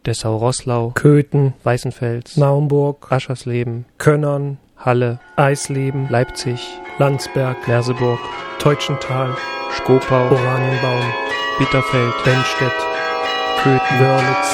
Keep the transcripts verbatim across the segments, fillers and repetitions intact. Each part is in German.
Dessau-Roßlau, Köthen, Weißenfels, Naumburg, Aschersleben, Könnern, Halle, Eisleben, Leipzig, Landsberg, Merseburg, Teutschenthal, Schkopau, Oranienbaum, Bitterfeld, Benstedt, Köthen, Wörlitz.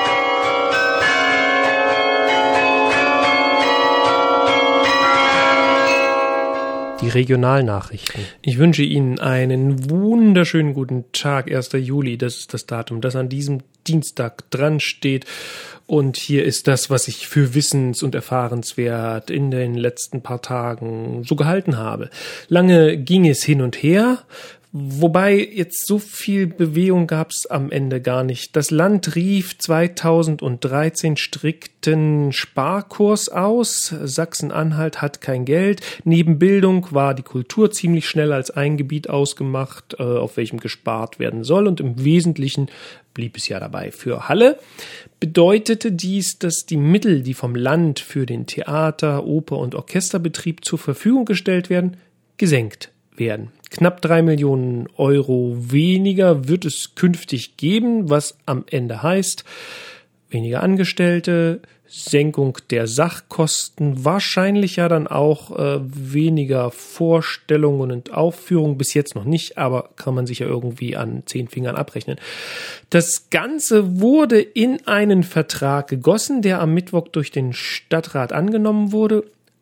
Die Regionalnachrichten. Ich wünsche Ihnen einen wunderschönen guten Tag, erster Juli, das ist das Datum, das an diesem Dienstag dran steht. Und hier ist das, was ich für wissens- und erfahrenswert in den letzten paar Tagen so gehalten habe. Lange ging es hin und her, wobei jetzt so viel Bewegung gab es am Ende gar nicht. Das Land rief zweitausenddreizehn strikten Sparkurs aus. Sachsen-Anhalt hat kein Geld. Neben Bildung war die Kultur ziemlich schnell als ein Gebiet ausgemacht, äh, auf welchem gespart werden soll. Und im Wesentlichen blieb es ja dabei. Für Halle bedeutete dies, dass die Mittel, die vom Land für den Theater-, Oper- und Orchesterbetrieb zur Verfügung gestellt werden, gesenkt werden. Knapp drei Millionen Euro weniger wird es künftig geben, was am Ende heißt, weniger Angestellte, Senkung der Sachkosten, wahrscheinlich ja dann auch äh, weniger Vorstellungen und Aufführungen, bis jetzt noch nicht, aber kann man sich ja irgendwie an zehn Fingern abrechnen. Das Ganze wurde in einen Vertrag gegossen, der am Mittwoch durch den Stadtrat angenommen wurde.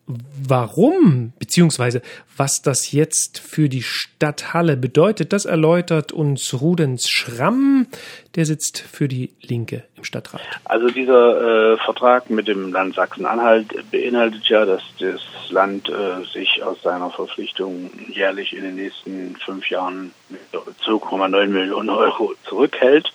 Warum, beziehungsweise was das jetzt für die Stadt Halle bedeutet, das erläutert uns Rudens Schramm, der sitzt für die Linke im Stadtrat. Also dieser äh, Vertrag mit dem Land Sachsen-Anhalt beinhaltet ja, dass das Land äh, sich aus seiner Verpflichtung jährlich in den nächsten fünf Jahren mit zwei Komma neun Millionen Euro zurückhält.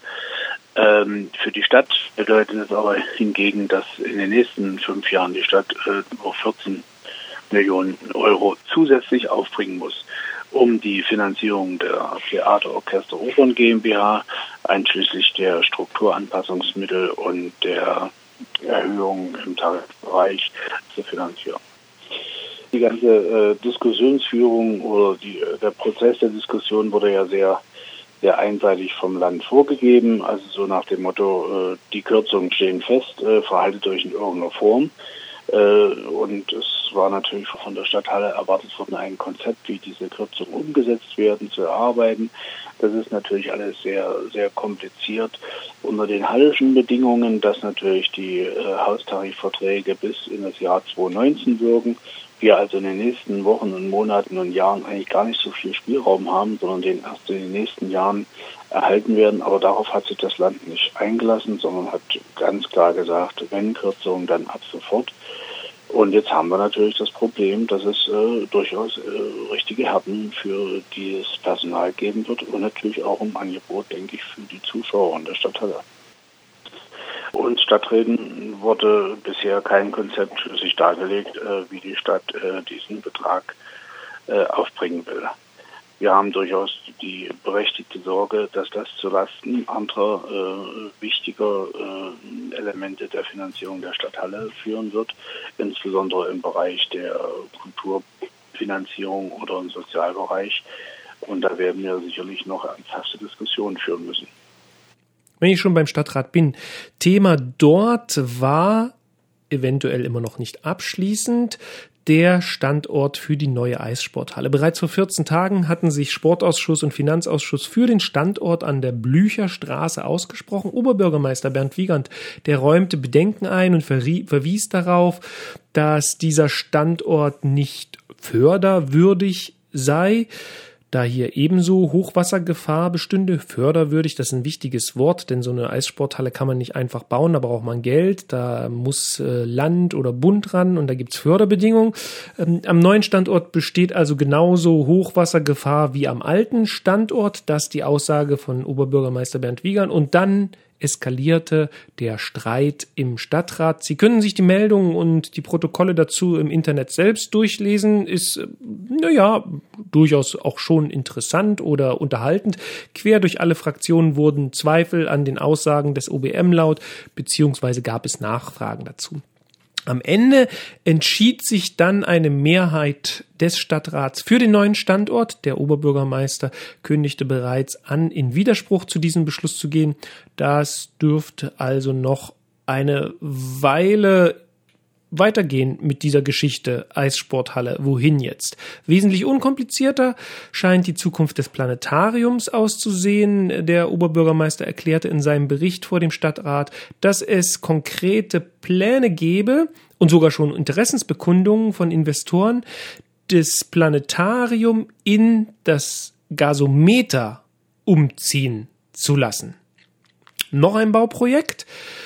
Ähm, für die Stadt bedeutet es aber hingegen, dass in den nächsten fünf Jahren die Stadt äh, noch vierzehn Millionen Euro zusätzlich aufbringen muss, um die Finanzierung der Theater, Orchester, Opern GmbH einschließlich der Strukturanpassungsmittel und der Erhöhung im Tarifbereich zu finanzieren. Die ganze äh, Diskussionsführung oder die, der Prozess der Diskussion wurde ja sehr sehr einseitig vom Land vorgegeben, also so nach dem Motto, äh, die Kürzungen stehen fest, äh, verhaltet euch in irgendeiner Form. Äh, und es war natürlich von der Stadt Halle erwartet worden, ein Konzept, wie diese Kürzungen umgesetzt werden, zu erarbeiten. Das ist natürlich alles sehr, sehr kompliziert unter den halleschen Bedingungen, dass natürlich die äh, Haustarifverträge bis in das Jahr zweitausendneunzehn wirken. Wir also in den nächsten Wochen und Monaten und Jahren eigentlich gar nicht so viel Spielraum haben, sondern den erst in den nächsten Jahren erhalten werden. Aber darauf hat sich das Land nicht eingelassen, sondern hat ganz klar gesagt, wenn Kürzungen, dann ab sofort. Und jetzt haben wir natürlich das Problem, dass es äh, durchaus äh, richtige Härten für dieses Personal geben wird und natürlich auch im Angebot, denke ich, für die Zuschauer in der Stadt Halle. Uns Stadträten wurde bisher kein Konzept für sich dargelegt, äh, wie die Stadt äh, diesen Betrag äh, aufbringen will. Wir haben durchaus die berechtigte Sorge, dass das zulasten anderer äh, wichtiger äh, Elemente der Finanzierung der Stadt Halle führen wird, insbesondere im Bereich der Kulturfinanzierung oder im Sozialbereich. Und da werden wir sicherlich noch ernsthafte Diskussionen führen müssen. Wenn ich schon beim Stadtrat bin, Thema dort war eventuell immer noch nicht abschließend der Standort für die neue Eissporthalle. Bereits vor vierzehn Tagen hatten sich Sportausschuss und Finanzausschuss für den Standort an der Blücherstraße ausgesprochen. Oberbürgermeister Bernd Wiegand, der räumte Bedenken ein und verwies darauf, dass dieser Standort nicht förderwürdig sei, da hier ebenso Hochwassergefahr bestünde. Förderwürdig, das ist ein wichtiges Wort, denn so eine Eissporthalle kann man nicht einfach bauen, da braucht man Geld, da muss äh, Land oder Bund ran und da gibt's Förderbedingungen. Ähm, am neuen Standort besteht also genauso Hochwassergefahr wie am alten Standort, das ist die Aussage von Oberbürgermeister Bernd Wiegand. Und dann eskalierte der Streit im Stadtrat. Sie können sich die Meldungen und die Protokolle dazu im Internet selbst durchlesen. Ist, naja, durchaus auch schon interessant oder unterhaltend. Quer durch alle Fraktionen wurden Zweifel an den Aussagen des O B M laut, beziehungsweise gab es Nachfragen dazu. Am Ende entschied sich dann eine Mehrheit des Stadtrats für den neuen Standort. Der Oberbürgermeister kündigte bereits an, in Widerspruch zu diesem Beschluss zu gehen. Das dürfte also noch eine Weile weitergehen mit dieser Geschichte Eissporthalle. Wohin jetzt? Wesentlich unkomplizierter scheint die Zukunft des Planetariums auszusehen. Der Oberbürgermeister erklärte in seinem Bericht vor dem Stadtrat, dass es konkrete Pläne gebe und sogar schon Interessensbekundungen von Investoren, das Planetarium in das Gasometer umziehen zu lassen. Noch ein Bauprojekt.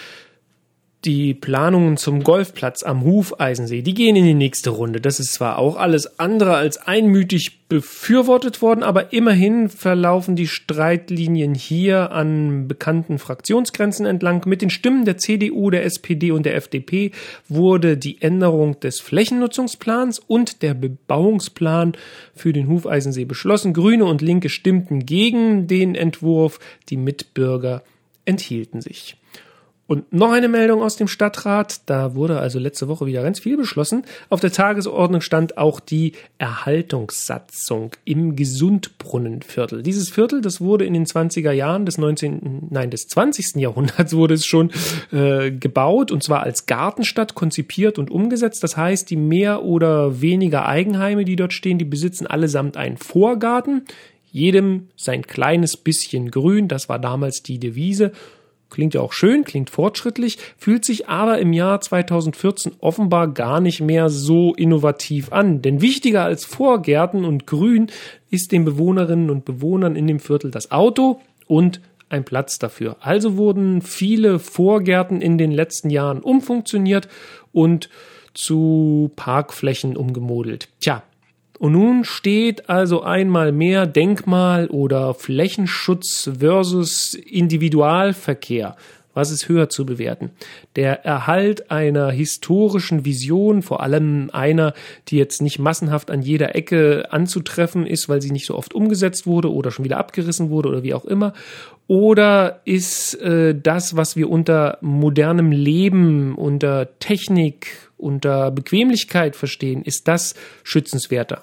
Die Planungen zum Golfplatz am Hufeisensee, die gehen in die nächste Runde. Das ist zwar auch alles andere als einmütig befürwortet worden, aber immerhin verlaufen die Streitlinien hier an bekannten Fraktionsgrenzen entlang. Mit den Stimmen der C D U, der S P D und der F D P wurde die Änderung des Flächennutzungsplans und der Bebauungsplan für den Hufeisensee beschlossen. Grüne und Linke stimmten gegen den Entwurf, die Mitbürger enthielten sich. Und noch eine Meldung aus dem Stadtrat, da wurde also letzte Woche wieder ganz viel beschlossen. Auf der Tagesordnung stand auch die Erhaltungssatzung im Gesundbrunnenviertel. Dieses Viertel, das wurde in den zwanziger Jahren des neunzehnten, nein, des zwanzigsten Jahrhunderts wurde es schon äh, gebaut, und zwar als Gartenstadt konzipiert und umgesetzt. Das heißt, die mehr oder weniger Eigenheime, die dort stehen, die besitzen allesamt einen Vorgarten. Jedem sein kleines bisschen Grün, das war damals die Devise. Klingt ja auch schön, klingt fortschrittlich, fühlt sich aber im Jahr zweitausendvierzehn offenbar gar nicht mehr so innovativ an. Denn wichtiger als Vorgärten und Grün ist den Bewohnerinnen und Bewohnern in dem Viertel das Auto und ein Platz dafür. Also wurden viele Vorgärten in den letzten Jahren umfunktioniert und zu Parkflächen umgemodelt. Tja. Und nun steht also einmal mehr Denkmal- oder Flächenschutz versus Individualverkehr. Was ist höher zu bewerten? Der Erhalt einer historischen Vision, vor allem einer, die jetzt nicht massenhaft an jeder Ecke anzutreffen ist, weil sie nicht so oft umgesetzt wurde oder schon wieder abgerissen wurde oder wie auch immer. Oder ist äh, das, was wir unter modernem Leben, unter Technik, unter Bequemlichkeit verstehen, ist das schützenswerter?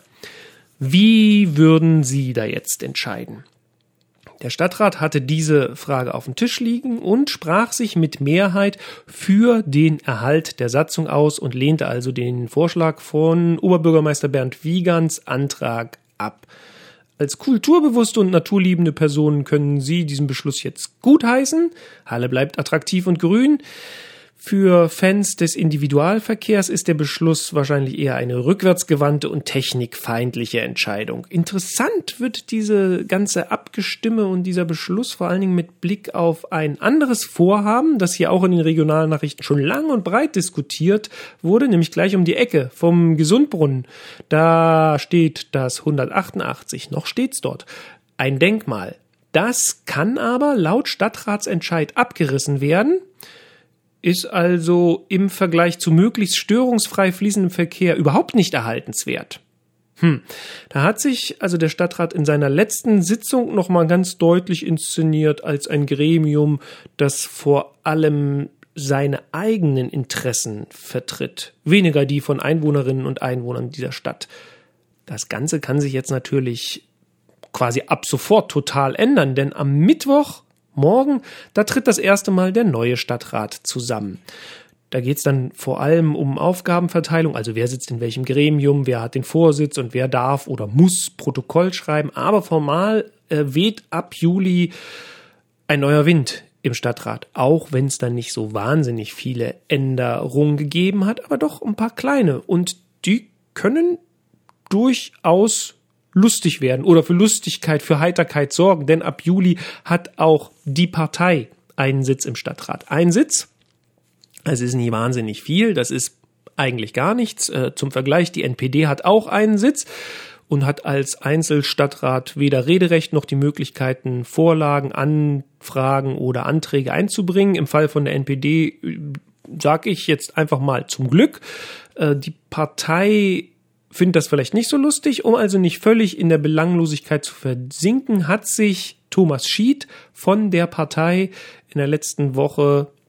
Wie würden Sie da jetzt entscheiden? Der Stadtrat hatte diese Frage auf dem Tisch liegen und sprach sich mit Mehrheit für den Erhalt der Satzung aus und lehnte also den Vorschlag von Oberbürgermeister Bernd Wiegands Antrag ab. Als kulturbewusste und naturliebende Personen können Sie diesen Beschluss jetzt gutheißen. Halle bleibt attraktiv und grün. Für Fans des Individualverkehrs ist der Beschluss wahrscheinlich eher eine rückwärtsgewandte und technikfeindliche Entscheidung. Interessant wird diese ganze Abgestimme und dieser Beschluss vor allen Dingen mit Blick auf ein anderes Vorhaben, das hier auch in den Regionalnachrichten schon lang und breit diskutiert wurde, nämlich gleich um die Ecke vom Gesundbrunnen. Da steht das hundertachtundachtzig, noch steht's dort, ein Denkmal. Das kann aber laut Stadtratsentscheid abgerissen werden, ist also im Vergleich zu möglichst störungsfrei fließendem Verkehr überhaupt nicht erhaltenswert. Hm. Da hat sich also der Stadtrat in seiner letzten Sitzung nochmal ganz deutlich inszeniert als ein Gremium, das vor allem seine eigenen Interessen vertritt, weniger die von Einwohnerinnen und Einwohnern dieser Stadt. Das Ganze kann sich jetzt natürlich quasi ab sofort total ändern, denn am Mittwoch Morgen, da tritt das erste Mal der neue Stadtrat zusammen. Da geht es dann vor allem um Aufgabenverteilung, also wer sitzt in welchem Gremium, wer hat den Vorsitz und wer darf oder muss Protokoll schreiben. Aber formal äh, weht ab Juli ein neuer Wind im Stadtrat, auch wenn es dann nicht so wahnsinnig viele Änderungen gegeben hat, aber doch ein paar kleine. Und die können durchaus lustig werden oder für Lustigkeit, für Heiterkeit sorgen, denn ab Juli hat auch die Partei einen Sitz im Stadtrat. Ein Sitz, das ist nicht wahnsinnig viel, das ist eigentlich gar nichts. Äh, zum Vergleich, die N P D hat auch einen Sitz und hat als Einzelstadtrat weder Rederecht noch die Möglichkeiten, Vorlagen, Anfragen oder Anträge einzubringen. Im Fall von der N P D sage ich jetzt einfach mal zum Glück. Äh, die Partei findet das vielleicht nicht so lustig. Um also nicht völlig in der Belanglosigkeit zu versinken, hat sich Thomas Schied von der Partei in der letzten Woche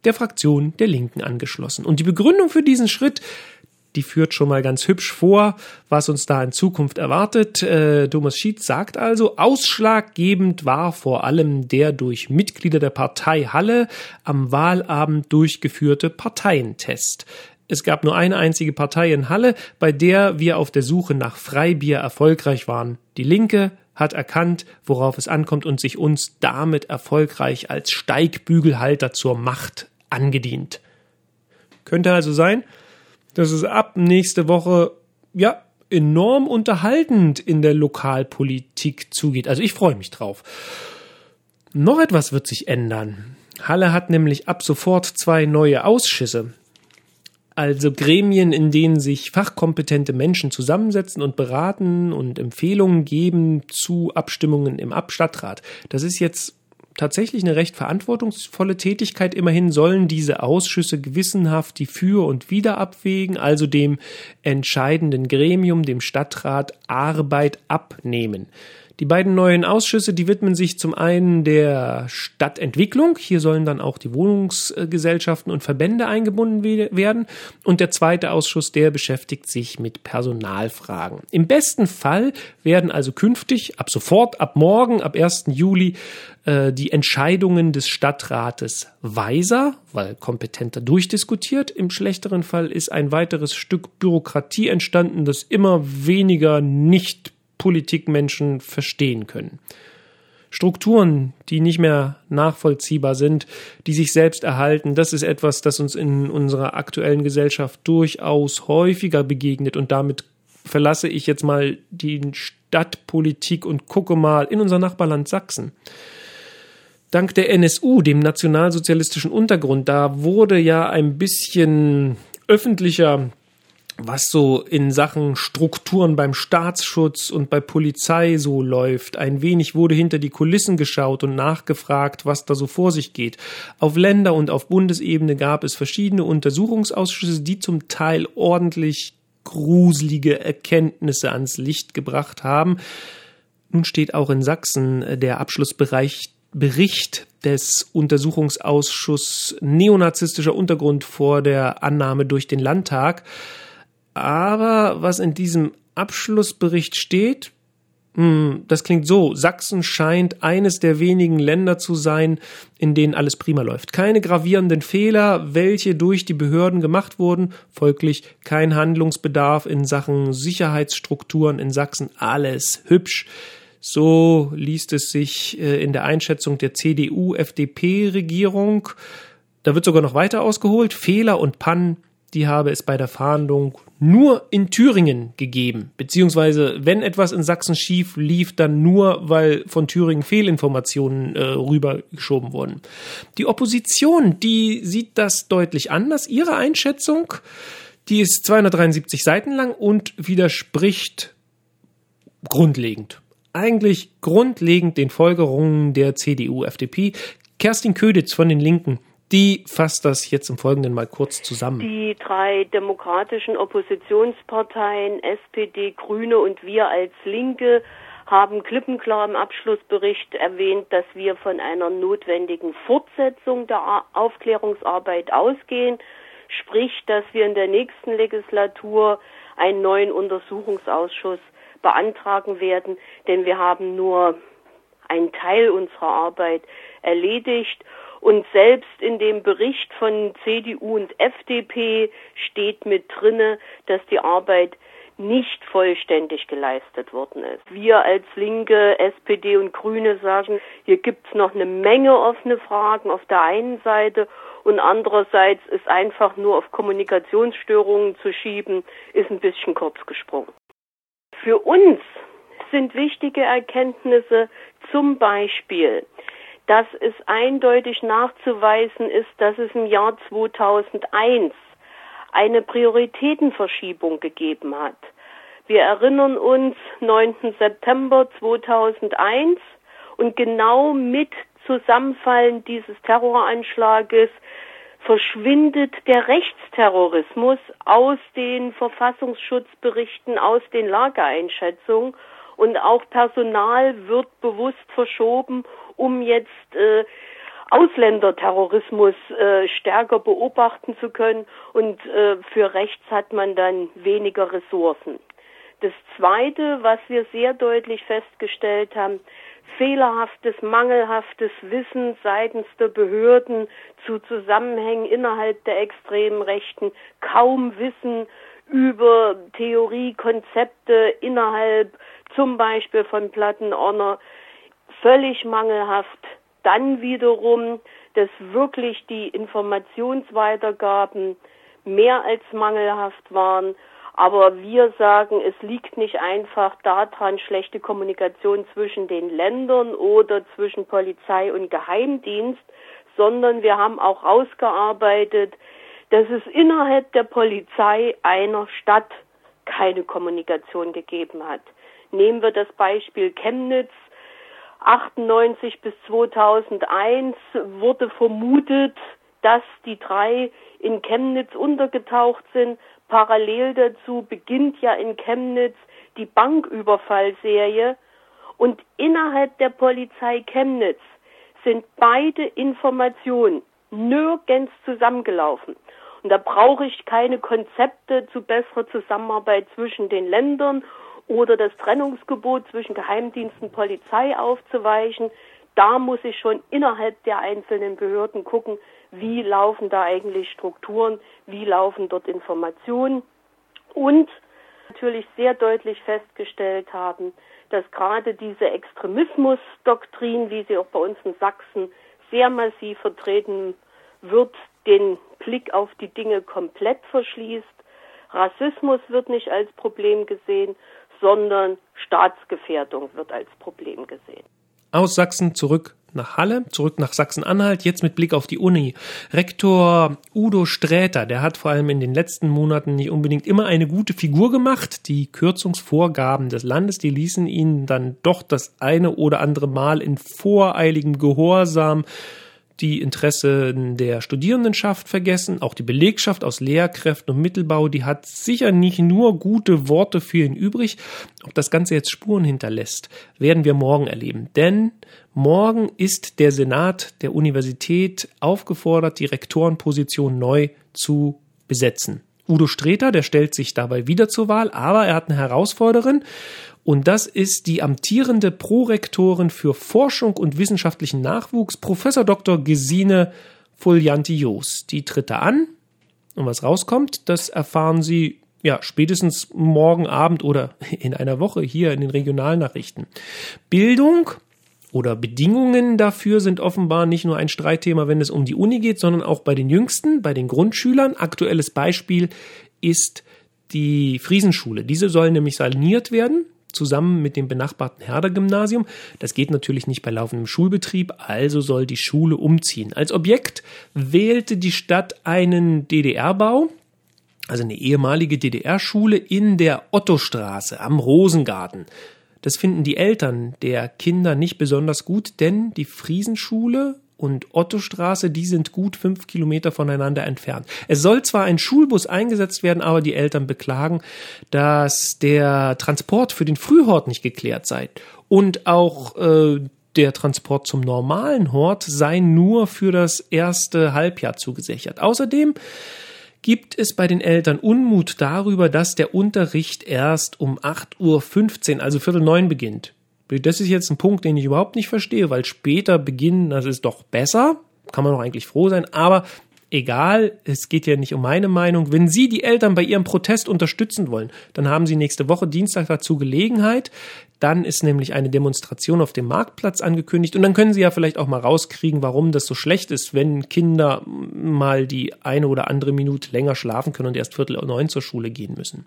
der Fraktion der Linken angeschlossen. Und die Begründung für diesen Schritt, die führt schon mal ganz hübsch vor, was uns da in Zukunft erwartet. Äh, Thomas Schietz sagt also, ausschlaggebend war vor allem der durch Mitglieder der Partei Halle am Wahlabend durchgeführte Parteientest. Es gab nur eine einzige Partei in Halle, bei der wir auf der Suche nach Freibier erfolgreich waren. Die Linke hat erkannt, worauf es ankommt und sich uns damit erfolgreich als Steigbügelhalter zur Macht angedient. Könnte also sein, dass es ab nächste Woche, ja, enorm unterhaltend in der Lokalpolitik zugeht. Also ich freue mich drauf. Noch etwas wird sich ändern. Halle hat nämlich ab sofort zwei neue Ausschüsse. Also Gremien, in denen sich fachkompetente Menschen zusammensetzen und beraten und Empfehlungen geben zu Abstimmungen im Stadtrat. Das ist jetzt tatsächlich eine recht verantwortungsvolle Tätigkeit. Immerhin sollen diese Ausschüsse gewissenhaft die Für- und Wider abwägen, also dem entscheidenden Gremium, dem Stadtrat, Arbeit abnehmen. Die beiden neuen Ausschüsse, die widmen sich zum einen der Stadtentwicklung. Hier sollen dann auch die Wohnungsgesellschaften und Verbände eingebunden werden. Und der zweite Ausschuss, der beschäftigt sich mit Personalfragen. Im besten Fall werden also künftig, ab sofort, ab morgen, ab ersten Juli, äh, die Entscheidungen des Stadtrates weiser, weil kompetenter durchdiskutiert. Im schlechteren Fall ist ein weiteres Stück Bürokratie entstanden, das immer weniger nicht Politikmenschen verstehen können. Strukturen, die nicht mehr nachvollziehbar sind, die sich selbst erhalten, das ist etwas, das uns in unserer aktuellen Gesellschaft durchaus häufiger begegnet. Und damit verlasse ich jetzt mal die Stadtpolitik und gucke mal in unser Nachbarland Sachsen. Dank der N S U, dem nationalsozialistischen Untergrund, da wurde ja ein bisschen öffentlicher, was so in Sachen Strukturen beim Staatsschutz und bei Polizei so läuft. Ein wenig wurde hinter die Kulissen geschaut und nachgefragt, was da so vor sich geht. Auf Länder- und auf Bundesebene gab es verschiedene Untersuchungsausschüsse, die zum Teil ordentlich gruselige Erkenntnisse ans Licht gebracht haben. Nun steht auch in Sachsen der Abschlussbereich Bericht des Untersuchungsausschusses Neonazistischer Untergrund vor der Annahme durch den Landtag. Aber was in diesem Abschlussbericht steht, das klingt so: Sachsen scheint eines der wenigen Länder zu sein, in denen alles prima läuft. Keine gravierenden Fehler, welche durch die Behörden gemacht wurden, folglich kein Handlungsbedarf in Sachen Sicherheitsstrukturen in Sachsen, alles hübsch. So liest es sich in der Einschätzung der C D U-F D P-Regierung. Da wird sogar noch weiter ausgeholt. Fehler und Pannen, die habe es bei der Fahndung nur in Thüringen gegeben. Beziehungsweise, wenn etwas in Sachsen schief lief, dann nur, weil von Thüringen Fehlinformationen äh, rübergeschoben wurden. Die Opposition, die sieht das deutlich anders. Ihre Einschätzung, die ist zweihundertdreiundsiebzig Seiten lang und widerspricht grundlegend. Eigentlich grundlegend den Folgerungen der C D U-F D P. Kerstin Köditz von den Linken, die fasst das jetzt im Folgenden mal kurz zusammen. Die drei demokratischen Oppositionsparteien, S P D, Grüne und wir als Linke, haben klippenklar im Abschlussbericht erwähnt, dass wir von einer notwendigen Fortsetzung der Aufklärungsarbeit ausgehen. Sprich, dass wir in der nächsten Legislatur einen neuen Untersuchungsausschuss beantragen werden, denn wir haben nur einen Teil unserer Arbeit erledigt. Und selbst in dem Bericht von C D U und F D P steht mit drinne, dass die Arbeit nicht vollständig geleistet worden ist. Wir als Linke, S P D und Grüne sagen, hier gibt's noch eine Menge offene Fragen auf der einen Seite und andererseits ist einfach nur auf Kommunikationsstörungen zu schieben, ist ein bisschen kurz gesprungen. Für uns sind wichtige Erkenntnisse zum Beispiel, dass es eindeutig nachzuweisen ist, dass es im Jahr zweitausendeins eine Prioritätenverschiebung gegeben hat. Wir erinnern uns, neunten September zweitausendeins und genau mit Zusammenfallen dieses Terroranschlages verschwindet der Rechtsterrorismus aus den Verfassungsschutzberichten, aus den Lageeinschätzungen und auch Personal wird bewusst verschoben, um jetzt äh, Ausländerterrorismus äh, stärker beobachten zu können, und äh, für rechts hat man dann weniger Ressourcen. Das Zweite, was wir sehr deutlich festgestellt haben: fehlerhaftes, mangelhaftes Wissen seitens der Behörden zu Zusammenhängen innerhalb der extremen Rechten, kaum Wissen über Theorie, Konzepte innerhalb zum Beispiel von Plattenorner, völlig mangelhaft. Dann wiederum, dass wirklich die Informationsweitergaben mehr als mangelhaft waren. Aber wir sagen, es liegt nicht einfach daran, schlechte Kommunikation zwischen den Ländern oder zwischen Polizei und Geheimdienst, sondern wir haben auch ausgearbeitet, dass es innerhalb der Polizei einer Stadt keine Kommunikation gegeben hat. Nehmen wir das Beispiel Chemnitz. achtundneunzig bis zweitausendeins wurde vermutet, dass die drei in Chemnitz untergetaucht sind. Parallel dazu beginnt ja in Chemnitz die Banküberfallserie, und innerhalb der Polizei Chemnitz sind beide Informationen nirgends zusammengelaufen. Und da brauche ich keine Konzepte zu besserer Zusammenarbeit zwischen den Ländern oder das Trennungsgebot zwischen Geheimdiensten und Polizei aufzuweichen. Da muss ich schon innerhalb der einzelnen Behörden gucken, wie laufen da eigentlich Strukturen, wie laufen dort Informationen, und natürlich sehr deutlich festgestellt haben, dass gerade diese Extremismusdoktrin, wie sie auch bei uns in Sachsen sehr massiv vertreten wird, den Blick auf die Dinge komplett verschließt. Rassismus wird nicht als Problem gesehen, sondern Staatsgefährdung wird als Problem gesehen. Aus Sachsen zurück nach Halle, zurück nach Sachsen-Anhalt, jetzt mit Blick auf die Uni. Rektor Udo Sträter, der hat vor allem in den letzten Monaten nicht unbedingt immer eine gute Figur gemacht. Die Kürzungsvorgaben des Landes, die ließen ihn dann doch das eine oder andere Mal in voreiligem Gehorsam die Interessen der Studierendenschaft vergessen. Auch die Belegschaft aus Lehrkräften und Mittelbau, die hat sicher nicht nur gute Worte für ihn übrig. Ob das Ganze jetzt Spuren hinterlässt, werden wir morgen erleben. Denn morgen ist der Senat der Universität aufgefordert, die Rektorenposition neu zu besetzen. Udo Sträter, der stellt sich dabei wieder zur Wahl, aber er hat eine Herausforderin. Und das ist die amtierende Prorektorin für Forschung und wissenschaftlichen Nachwuchs, Professor Doktor Gesine Folianti-Joos. Die tritt da an, und was rauskommt, das erfahren Sie ja spätestens morgen Abend oder in einer Woche hier in den Regionalnachrichten. Bildung oder Bedingungen dafür sind offenbar nicht nur ein Streitthema, wenn es um die Uni geht, sondern auch bei den Jüngsten, bei den Grundschülern. Aktuelles Beispiel ist die Friesenschule. Diese soll nämlich saniert werden, zusammen mit dem benachbarten Herder-Gymnasium. Das geht natürlich nicht bei laufendem Schulbetrieb, also soll die Schule umziehen. Als Objekt wählte die Stadt einen D D R-Bau, also eine ehemalige D D R-Schule in der Ottostraße am Rosengarten. Das finden die Eltern der Kinder nicht besonders gut, denn die Friesenschule und Ottostraße, die sind gut fünf Kilometer voneinander entfernt. Es soll zwar ein Schulbus eingesetzt werden, aber die Eltern beklagen, dass der Transport für den Frühhort nicht geklärt sei. Und auch äh, der Transport zum normalen Hort sei nur für das erste Halbjahr zugesichert. Außerdem gibt es bei den Eltern Unmut darüber, dass der Unterricht erst um acht Uhr fünfzehn, also Viertel neun, beginnt. Das ist jetzt ein Punkt, den ich überhaupt nicht verstehe, weil später beginnen, das ist doch besser, kann man doch eigentlich froh sein, aber egal, es geht ja nicht um meine Meinung. Wenn Sie die Eltern bei ihrem Protest unterstützen wollen, dann haben Sie nächste Woche Dienstag dazu Gelegenheit. Dann ist nämlich eine Demonstration auf dem Marktplatz angekündigt und dann können Sie ja vielleicht auch mal rauskriegen, warum das so schlecht ist, wenn Kinder mal die eine oder andere Minute länger schlafen können und erst Viertel neun zur Schule gehen müssen.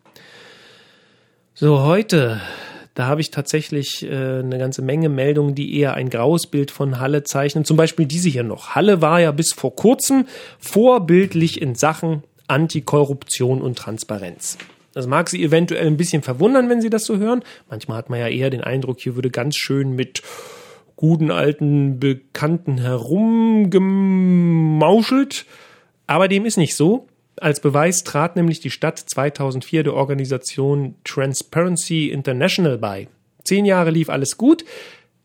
So, heute, da habe ich tatsächlich äh, eine ganze Menge Meldungen, die eher ein graues Bild von Halle zeichnen. Zum Beispiel diese hier noch. Halle war ja bis vor kurzem vorbildlich in Sachen Antikorruption und Transparenz. Das mag Sie eventuell ein bisschen verwundern, wenn Sie das so hören. Manchmal hat man ja eher den Eindruck, hier würde ganz schön mit guten alten Bekannten herumgemauschelt. Aber dem ist nicht so. Als Beweis trat nämlich die Stadt zweitausendvier der Organisation Transparency International bei. Zehn Jahre lief alles gut.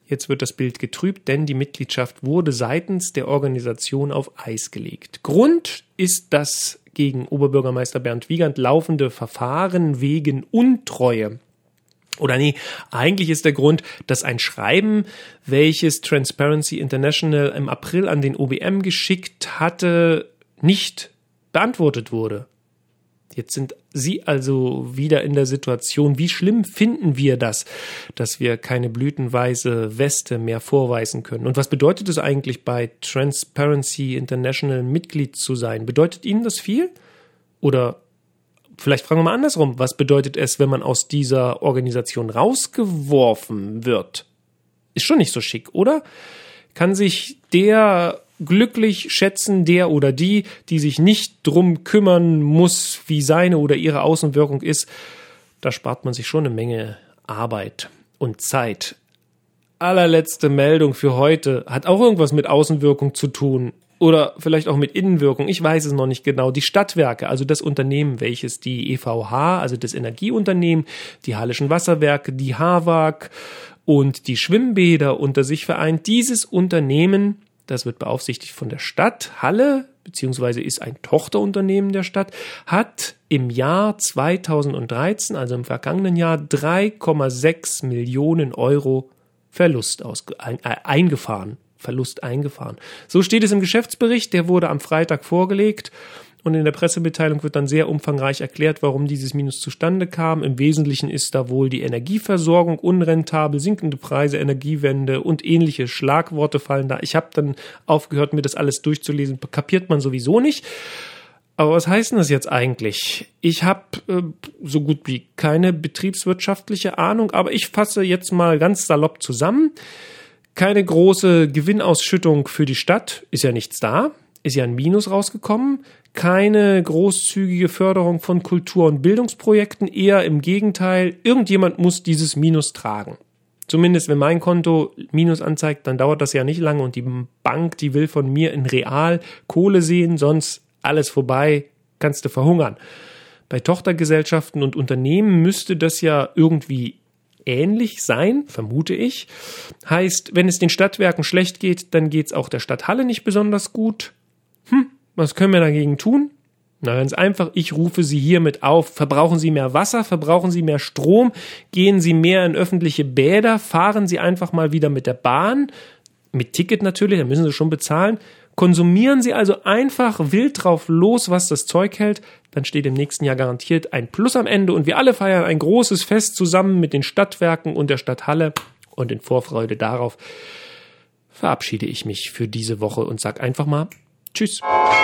Jetzt wird das Bild getrübt, denn die Mitgliedschaft wurde seitens der Organisation auf Eis gelegt. Grund ist das gegen Oberbürgermeister Bernd Wiegand laufende Verfahren wegen Untreue. Oder nee, eigentlich ist der Grund, dass ein Schreiben, welches Transparency International im April an den O B M geschickt hatte, nicht beantwortet wurde. Jetzt sind Sie also wieder in der Situation, wie schlimm finden wir das, dass wir keine blütenweiße Weste mehr vorweisen können? Und was bedeutet es eigentlich, bei Transparency International Mitglied zu sein? Bedeutet Ihnen das viel? Oder vielleicht fragen wir mal andersrum, was bedeutet es, wenn man aus dieser Organisation rausgeworfen wird? Ist schon nicht so schick, oder? Kann sich der glücklich schätzen, der oder die, die sich nicht drum kümmern muss, wie seine oder ihre Außenwirkung ist? Da spart man sich schon eine Menge Arbeit und Zeit. Allerletzte Meldung für heute. Hat auch irgendwas mit Außenwirkung zu tun. Oder vielleicht auch mit Innenwirkung, ich weiß es noch nicht genau. Die Stadtwerke, also das Unternehmen, welches die E V H, also das Energieunternehmen, die Hallischen Wasserwerke, die H W A G und die Schwimmbäder unter sich vereint. Dieses Unternehmen, das wird beaufsichtigt von der Stadt Halle, beziehungsweise ist ein Tochterunternehmen der Stadt, hat im Jahr zweitausenddreizehn, also im vergangenen Jahr, drei Komma sechs Millionen Euro Verlust ausge- ein, äh, eingefahren. Verlust eingefahren. So steht es im Geschäftsbericht, der wurde am Freitag vorgelegt und in der Pressemitteilung wird dann sehr umfangreich erklärt, warum dieses Minus zustande kam. Im Wesentlichen ist da wohl die Energieversorgung unrentabel, sinkende Preise, Energiewende und ähnliche Schlagworte fallen da. Ich habe dann aufgehört, mir das alles durchzulesen, kapiert man sowieso nicht. Aber was heißt denn das jetzt eigentlich? Ich habe äh, so gut wie keine betriebswirtschaftliche Ahnung, aber ich fasse jetzt mal ganz salopp zusammen. Keine große Gewinnausschüttung für die Stadt, ist ja nichts da, ist ja ein Minus rausgekommen. Keine großzügige Förderung von Kultur- und Bildungsprojekten, eher im Gegenteil, irgendjemand muss dieses Minus tragen. Zumindest wenn mein Konto Minus anzeigt, dann dauert das ja nicht lange und die Bank, die will von mir in real Kohle sehen, sonst alles vorbei, kannst du verhungern. Bei Tochtergesellschaften und Unternehmen müsste das ja irgendwie ähnlich sein, vermute ich. Heißt, wenn es den Stadtwerken schlecht geht, dann geht es auch der Stadt Halle nicht besonders gut. Hm, was können wir dagegen tun? Na, ganz einfach, ich rufe Sie hiermit auf. Verbrauchen Sie mehr Wasser, verbrauchen Sie mehr Strom, gehen Sie mehr in öffentliche Bäder, fahren Sie einfach mal wieder mit der Bahn, mit Ticket natürlich, da müssen Sie schon bezahlen. Konsumieren Sie also einfach wild drauf los, was das Zeug hält, dann steht im nächsten Jahr garantiert ein Plus am Ende und wir alle feiern ein großes Fest zusammen mit den Stadtwerken und der Stadt Halle und in Vorfreude darauf verabschiede ich mich für diese Woche und sage einfach mal Tschüss.